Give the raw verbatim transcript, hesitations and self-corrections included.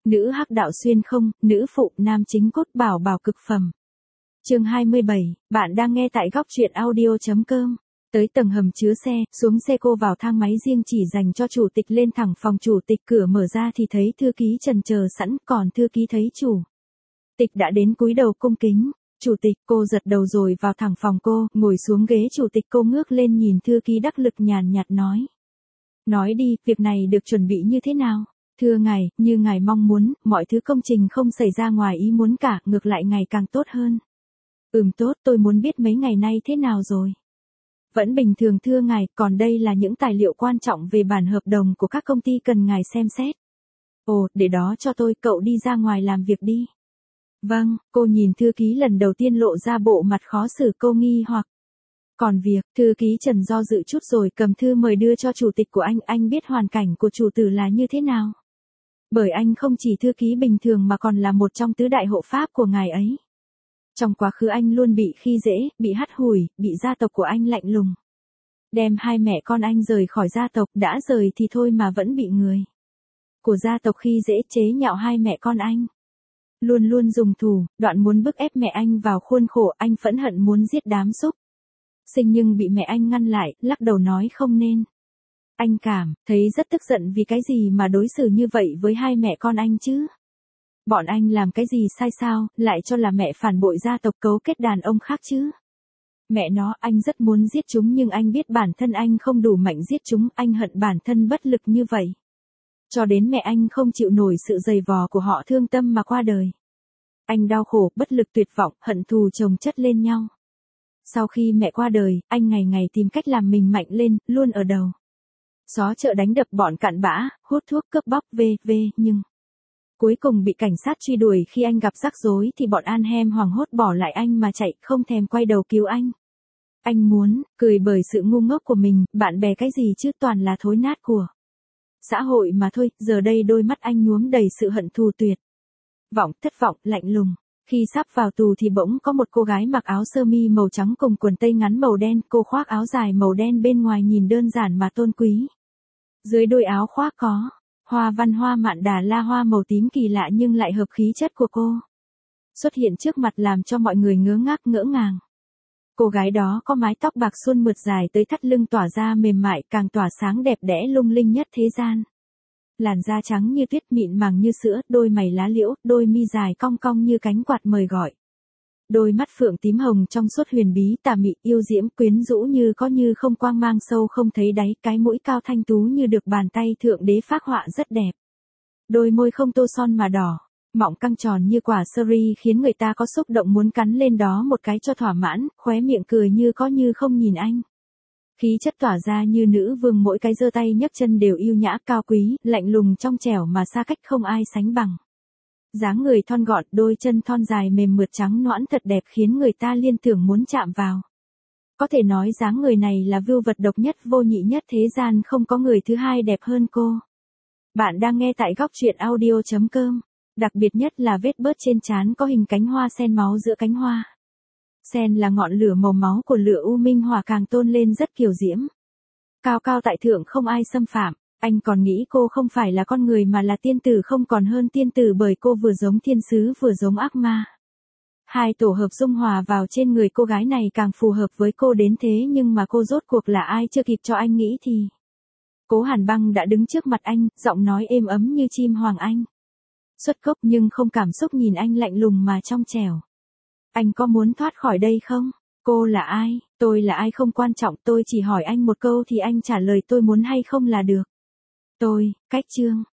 Nữ hắc đạo xuyên không, nữ phụ nam chính cốt bảo bảo cực phẩm. Chương hai mươi bảy, bạn đang nghe tại góc truyện audio chấm com. Tới tầng hầm chứa xe, xuống xe cô vào thang máy riêng chỉ dành cho chủ tịch lên thẳng phòng chủ tịch, cửa mở ra thì thấy thư ký Trần chờ sẵn, còn thư ký thấy chủ tịch đã đến cúi đầu cung kính. Chủ tịch, cô giật đầu rồi vào thẳng phòng cô, ngồi xuống ghế chủ tịch, cô ngước lên nhìn thư ký đắc lực nhàn nhạt nói. Nói đi, việc này được chuẩn bị như thế nào? Thưa ngài, như ngài mong muốn, mọi thứ công trình không xảy ra ngoài ý muốn cả, ngược lại ngày càng tốt hơn. Ừm tốt, tôi muốn biết mấy ngày nay thế nào rồi? Vẫn bình thường thưa ngài, còn đây là những tài liệu quan trọng về bản hợp đồng của các công ty cần ngài xem xét. Ồ, để đó cho tôi, cậu đi ra ngoài làm việc đi. Vâng, cô nhìn thư ký lần đầu tiên lộ ra bộ mặt khó xử, cô nghi hoặc. Còn việc, thư ký Trần do dự chút rồi cầm thư mời đưa cho chủ tịch của anh, anh biết hoàn cảnh của chủ tử là như thế nào. Bởi anh không chỉ thư ký bình thường mà còn là một trong tứ đại hộ pháp của ngài ấy. Trong quá khứ anh luôn bị khi dễ, bị hắt hủi, bị gia tộc của anh lạnh lùng. Đem hai mẹ con anh rời khỏi gia tộc, đã rời thì thôi mà vẫn bị người của gia tộc khi dễ chế nhạo hai mẹ con anh. Luôn luôn dùng thủ, đoạn muốn bức ép mẹ anh vào khuôn khổ, anh phẫn hận muốn giết đám súc sinh nhưng bị mẹ anh ngăn lại, lắc đầu nói không nên. Anh cảm thấy rất tức giận vì cái gì mà đối xử như vậy với hai mẹ con anh chứ? Bọn anh làm cái gì sai sao, lại cho là mẹ phản bội gia tộc cấu kết đàn ông khác chứ? Mẹ nó, anh rất muốn giết chúng nhưng anh biết bản thân anh không đủ mạnh giết chúng, anh hận bản thân bất lực như vậy. Cho đến mẹ anh không chịu nổi sự giày vò của họ thương tâm mà qua đời. Anh đau khổ, bất lực, tuyệt vọng, hận thù chồng chất lên nhau. Sau khi mẹ qua đời, anh ngày ngày tìm cách làm mình mạnh lên, luôn ở đầu xó chợ đánh đập bọn cặn bã, hút thuốc cướp bóc vê vê nhưng cuối cùng bị cảnh sát truy đuổi, khi anh gặp rắc rối thì bọn An Hem hoảng hốt bỏ lại anh mà chạy, không thèm quay đầu cứu anh. Anh muốn cười bởi sự ngu ngốc của mình, bạn bè cái gì chứ, toàn là thối nát của xã hội mà thôi. Giờ đây đôi mắt anh nhuốm đầy sự hận thù tuyệt vọng, thất vọng, lạnh lùng. Khi sắp vào tù thì bỗng có một cô gái mặc áo sơ mi màu trắng cùng quần tây ngắn màu đen, cô khoác áo dài màu đen bên ngoài nhìn đơn giản mà tôn quý. Dưới đôi áo khoác có hoa văn hoa mạn đà la hoa màu tím kỳ lạ nhưng lại hợp khí chất của cô. Xuất hiện trước mặt làm cho mọi người ngớ ngác ngỡ ngàng. Cô gái đó có mái tóc bạc suôn mượt dài tới thắt lưng tỏa ra mềm mại, càng tỏa sáng đẹp đẽ lung linh nhất thế gian. Làn da trắng như tuyết, mịn màng như sữa, đôi mày lá liễu, đôi mi dài cong cong như cánh quạt mời gọi. Đôi mắt phượng tím hồng trong suốt huyền bí, tà mị, yêu diễm, quyến rũ như có như không, quang mang sâu không thấy đáy, cái mũi cao thanh tú như được bàn tay thượng đế phác họa rất đẹp. Đôi môi không tô son mà đỏ, mọng căng tròn như quả seri khiến người ta có xúc động muốn cắn lên đó một cái cho thỏa mãn, khóe miệng cười như có như không nhìn anh. Khí chất tỏa ra như nữ vương, mỗi cái giơ tay nhấc chân đều yêu nhã, cao quý, lạnh lùng, trong trẻo mà xa cách không ai sánh bằng. Dáng người thon gọn, đôi chân thon dài mềm mượt trắng nõn thật đẹp khiến người ta liên tưởng muốn chạm vào. Có thể nói dáng người này là vưu vật độc nhất vô nhị nhất thế gian, không có người thứ hai đẹp hơn cô. Bạn đang nghe tại góc truyện audio chấm com. Đặc biệt nhất là vết bớt trên trán có hình cánh hoa sen máu giữa cánh hoa. Sen là ngọn lửa màu máu của lửa u minh hỏa, càng tôn lên rất kiều diễm. Cao cao tại thượng không ai xâm phạm, anh còn nghĩ cô không phải là con người mà là tiên tử, không còn hơn tiên tử bởi cô vừa giống thiên sứ vừa giống ác ma. Hai tổ hợp dung hòa vào trên người cô gái này càng phù hợp với cô đến thế, nhưng mà cô rốt cuộc là ai chưa kịp cho anh nghĩ thì Cố Hàn Băng đã đứng trước mặt anh, giọng nói êm ấm như chim hoàng anh. Xuất cốc nhưng không cảm xúc, nhìn anh lạnh lùng mà trong trẻo. Anh có muốn thoát khỏi đây không? Cô là ai? Tôi là ai không quan trọng, tôi chỉ hỏi anh một câu thì anh trả lời tôi muốn hay không là được. Tôi, cách chương.